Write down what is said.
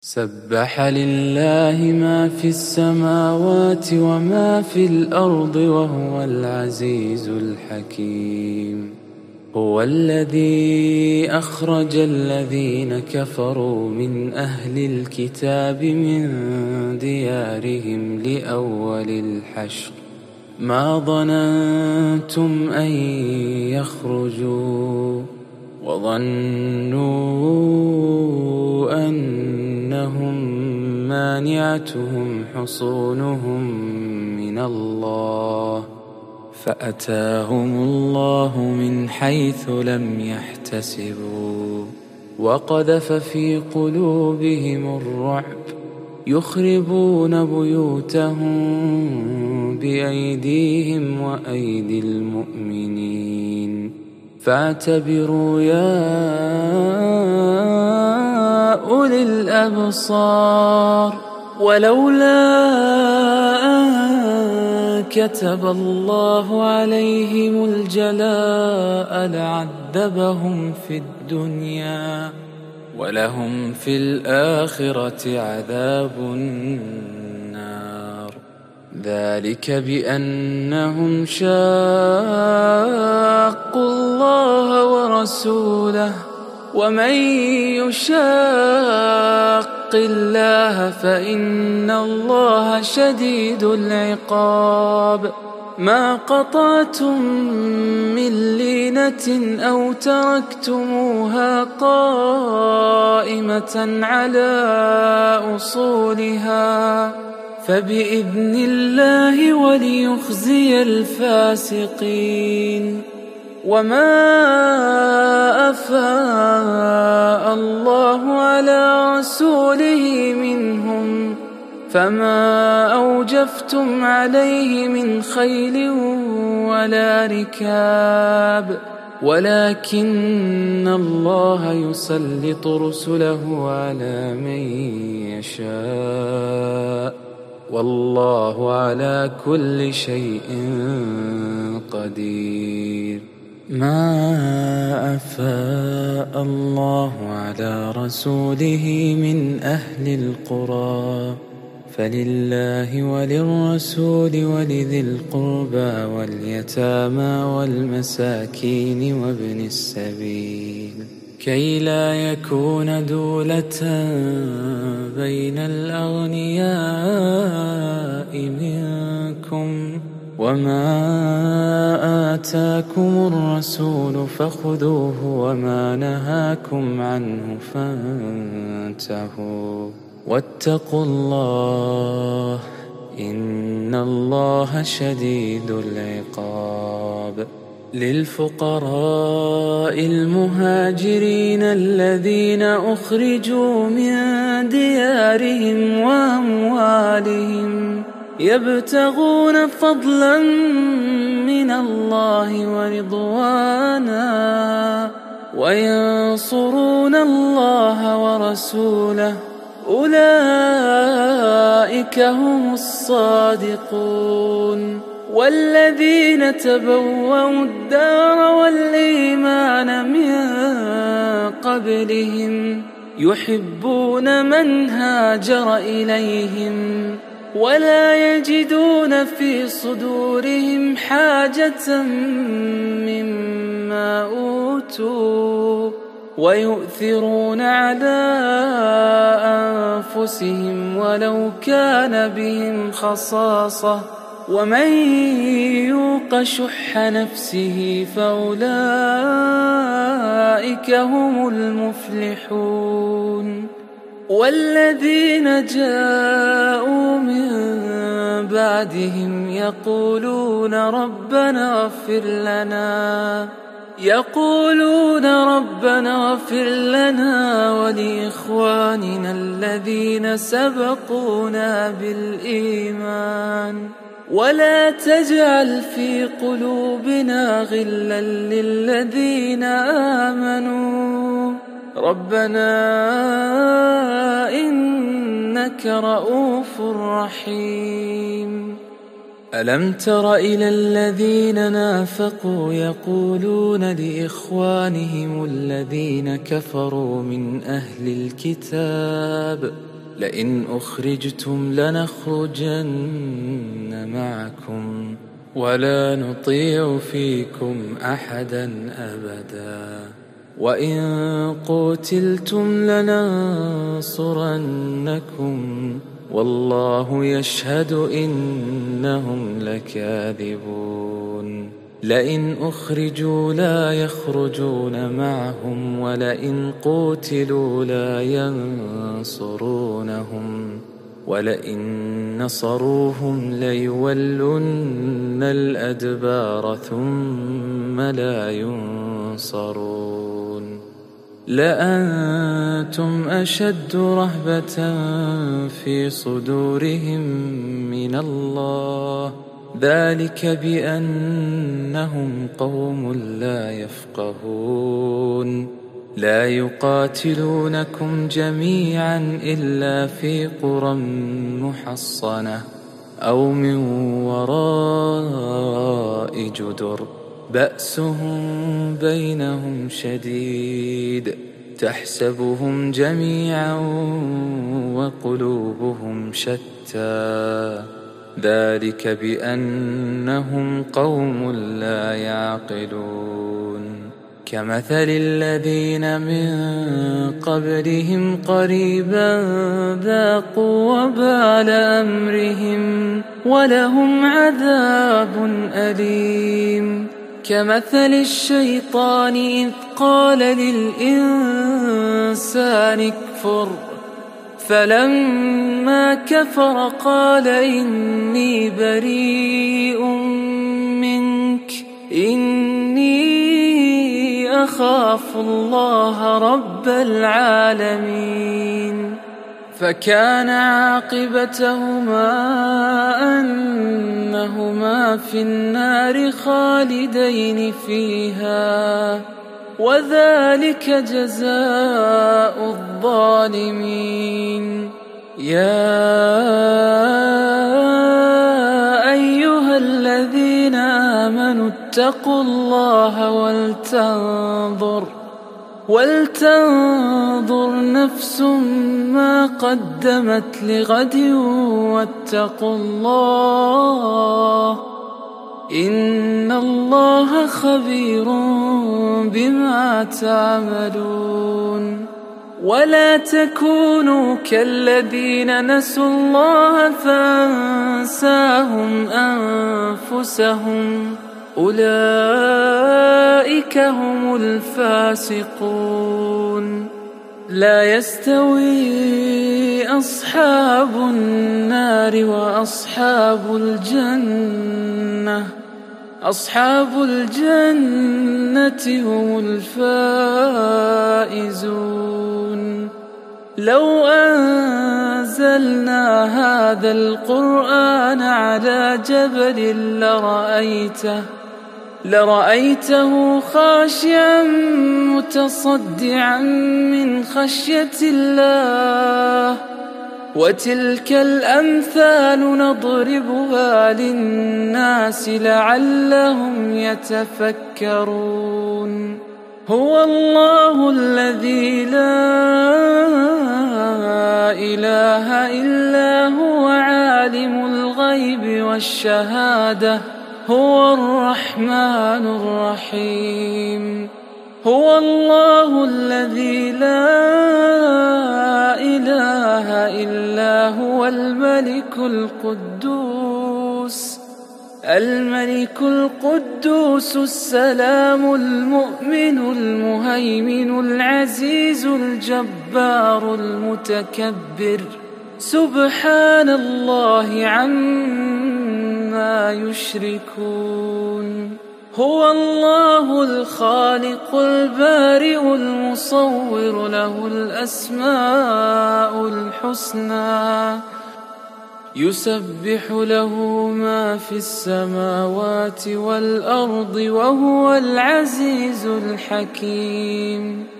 سبح لله ما في السماوات وما في الأرض وهو العزيز الحكيم. هو الذي أخرج الذين كفروا من أهل الكتاب من ديارهم لأول الحشر ما ظننتم أن يخرجوا وظنوا أنهم مانعتهم حصونهم من الله فأتاهم الله من حيث لم يحتسبوا وقذف في قلوبهم الرعب يخربون بيوتهم بأيديهم وأيدي المؤمنين فاعتبروا يا أولي الأبصار. ولولا أن كتب الله عليهم الجلاء لعذبهم في الدنيا ولهم في الآخرة عذاب النار ذلك بأنهم شاقوا الله ورسوله ومن يشاق الله فإن الله شديد العقاب. ما قطعتم من لينة أو تركتموها قائمة على أصولها فبإذن الله وليخزي الفاسقين. وما أفاء الله على رسوله منهم فما أوجفتم عليه من خيل ولا ركاب ولكن الله يسلط رسله على من يشاء والله على كل شيء قدير. ما أفاء الله على رسوله من أهل القرى فلله وللرسول ولذي القربى واليتامى والمساكين وابن السبيل كي لا يكون دولة بين الأغنياء منكم وما آتاكم الرسول فخذوه وما نهاكم عنه فانتهوا واتقوا الله إن الله شديد العقاب. للفقراء المهاجرين الذين أخرجوا من ديارهم وأموالهم يبتغون فضلا من الله ورضوانا وينصرون الله ورسوله أولئك هم الصادقون. والذين تبوأوا الدار والإيمان من قبلهم يحبون من هاجر إليهم ولا يجدون في صدورهم حاجة مما أوتوا ويؤثرون على أنفسهم ولو كان بهم خصاصة ومن يوق شح نفسه فأولئك هم المفلحون. والذين جاءوا من بعدهم يقولون ربنا اغفر لنا ولإخواننا الذين سبقونا بالإيمان ولا تجعل في قلوبنا غلا للذين آمنوا ربنا إنك رؤوف رحيم. ألم تر إلى الذين نافقوا يقولون لإخوانهم الذين كفروا من أهل الكتاب لئن أخرجتم لنخرجن معكم ولا نطيع فيكم أحدا أبدا وإن قتلتم لننصرنكم والله يشهد إنهم لكاذبون لئن أخرجوا لا يخرجون معهم ولئن قتلوا لا ينصرونهم ولئن نصروهم ليولن الأدبار ثم لا ينصرون لأنتم أشد رهبة في صدورهم من الله ذلك بأنهم قوم لا يفقهون لا يقاتلونكم جميعا إلا في قرى محصنة أو من وراء جدر بأسهم بينهم شديد تحسبهم جميعا وقلوبهم شتى ذلك بأنهم قوم لا يعقلون كمثل الذين من قبلهم قريبا ذاقوا وبال أمرهم ولهم عذاب أليم كمثل الشيطان إذ قال للإنسان اكفر فلما كفر قال إني بريء منك إني أخاف الله رب العالمين فكان عاقبتهما أنهما في النار خالدين فيها وذلك جزاء الظالمين يا أيها الذين آمنوا اتقوا الله ولتنظر نفس ما قدمت لغد واتقوا الله إن الله خبير بما تعملون ولا تكونوا كالذين نسوا الله فأنساهم أنفسهم أولئك هم الفاسقون لا يستوي أصحاب النار وأصحاب الجنة أصحاب الجنة هم الفائزون لو أنزلنا هذا القرآن على جبل لرأيته خاشعا متصدعا من خشية الله وتلك الأمثال نضربها للناس لعلهم يتفكرون هو الله الذي لا إله إلا هو عالم الغيب والشهادة هو الرحمن الرحيم هو الله الذي لا إله إلا هو الملك القدوس السلام المؤمن المهيمن العزيز الجبار المتكبر سبحان الله عما يشركون هو الله الخالق البارئ المصور له الأسماء الحسنى يسبح له ما في السماوات والأرض وهو العزيز الحكيم